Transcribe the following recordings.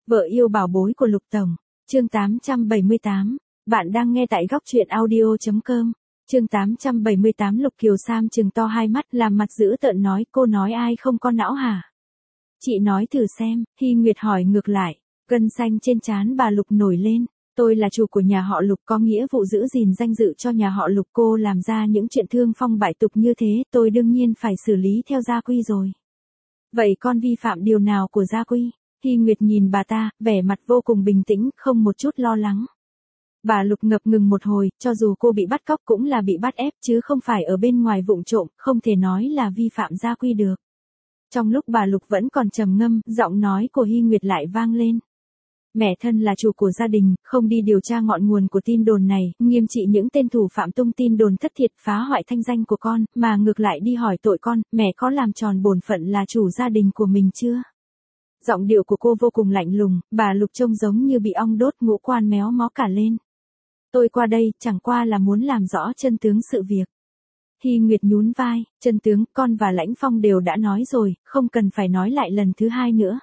Vợ yêu bảo bối của Lục Tổng. Chương 878. Bạn đang nghe tại góc truyện audio.com. Chương 878. Lục Kiều Sam trừng to hai mắt làm mặt dữ tợn nói, cô nói ai không có não hả? Chị nói thử xem. Hy Nguyệt hỏi ngược lại. Gân xanh trên trán bà Lục nổi lên. Tôi là chủ của nhà họ Lục, có nghĩa vụ giữ gìn danh dự cho nhà họ Lục. Cô làm ra những chuyện thương phong bại tục như thế, tôi đương nhiên phải xử lý theo gia quy rồi. Vậy con vi phạm điều nào của gia quy? Hy Nguyệt nhìn bà ta, vẻ mặt vô cùng bình tĩnh, không một chút lo lắng. Bà Lục ngập ngừng một hồi, cho dù cô bị bắt cóc cũng là bị bắt ép chứ không phải ở bên ngoài vụng trộm, không thể nói là vi phạm gia quy được. Trong lúc bà Lục vẫn còn trầm ngâm, giọng nói của Hy Nguyệt lại vang lên. Mẹ thân là chủ của gia đình, không đi điều tra ngọn nguồn của tin đồn này, nghiêm trị những tên thủ phạm tung tin đồn thất thiệt phá hoại thanh danh của con, mà ngược lại đi hỏi tội con, mẹ có làm tròn bổn phận là chủ gia đình của mình chưa? Giọng điệu của cô vô cùng lạnh lùng, bà Lục trông giống như bị ong đốt, ngũ quan méo mó cả lên. Tôi qua đây, chẳng qua là muốn làm rõ chân tướng sự việc. Hy Nguyệt nhún vai, chân tướng, con và Lãnh Phong đều đã nói rồi, không cần phải nói lại lần thứ hai nữa.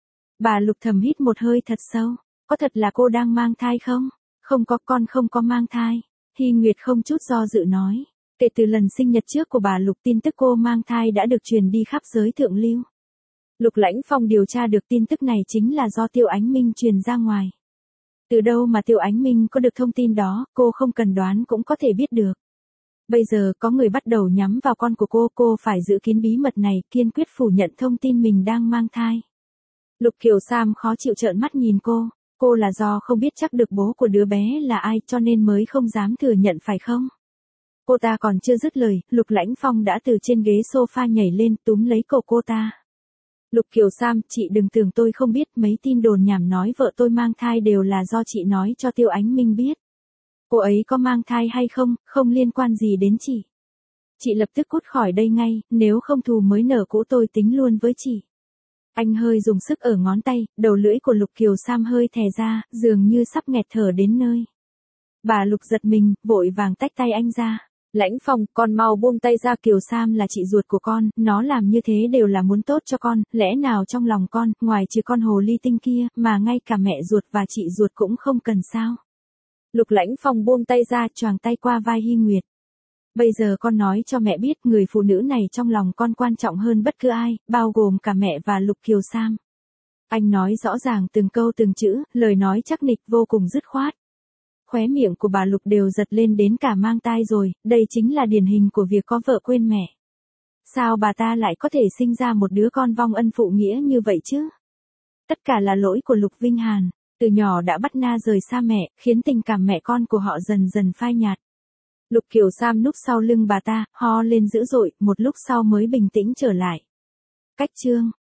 Bà Lục thầm hít một hơi thật sâu, có thật là cô đang mang thai không? Không có, con không có mang thai. Hy Nguyệt không chút do dự nói. Kể từ lần sinh nhật trước của bà Lục, tin tức cô mang thai đã được truyền đi khắp giới thượng lưu. Lục Lãnh Phong điều tra được tin tức này chính là do Tiêu Ánh Minh truyền ra ngoài. Từ đâu mà Tiêu Ánh Minh có được thông tin đó, cô không cần đoán cũng có thể biết được. Bây giờ có người bắt đầu nhắm vào con của cô phải giữ kín bí mật này, kiên quyết phủ nhận thông tin mình đang mang thai. Lục Kiều Sam khó chịu trợn mắt nhìn cô là do không biết chắc được bố của đứa bé là ai cho nên mới không dám thừa nhận phải không? Cô ta còn chưa dứt lời, Lục Lãnh Phong đã từ trên ghế sofa nhảy lên túm lấy cổ cô ta. Lục Kiều Sam, chị đừng tưởng tôi không biết, mấy tin đồn nhảm nói vợ tôi mang thai đều là do chị nói cho Tiêu Ánh Minh biết. Cô ấy có mang thai hay không, không liên quan gì đến chị. Chị lập tức cút khỏi đây ngay, nếu không thù mới nở cũ tôi tính luôn với chị. Anh hơi dùng sức ở ngón tay, đầu lưỡi của Lục Kiều Sam hơi thè ra, dường như sắp nghẹt thở đến nơi. Bà Lục giật mình, vội vàng tách tay anh ra. Lãnh Phong, con mau buông tay ra, Kiều Sam là chị ruột của con, nó làm như thế đều là muốn tốt cho con, lẽ nào trong lòng con, ngoài trừ con hồ ly tinh kia, mà ngay cả mẹ ruột và chị ruột cũng không cần sao? Lục Lãnh Phong buông tay ra, choàng tay qua vai Hy Nguyệt. Bây giờ con nói cho mẹ biết, người phụ nữ này trong lòng con quan trọng hơn bất cứ ai, bao gồm cả mẹ và Lục Kiều Sam. Anh nói rõ ràng từng câu từng chữ, lời nói chắc nịch vô cùng dứt khoát. Khóe miệng của bà Lục đều giật lên đến cả mang tai rồi, đây chính là điển hình của việc có vợ quên mẹ. Sao bà ta lại có thể sinh ra một đứa con vong ân phụ nghĩa như vậy chứ? Tất cả là lỗi của Lục Vinh Hàn, từ nhỏ đã bắt na rời xa mẹ, khiến tình cảm mẹ con của họ dần dần phai nhạt. Lục Kiều Sam núp sau lưng bà ta, ho lên dữ dội, một lúc sau mới bình tĩnh trở lại. Cách chương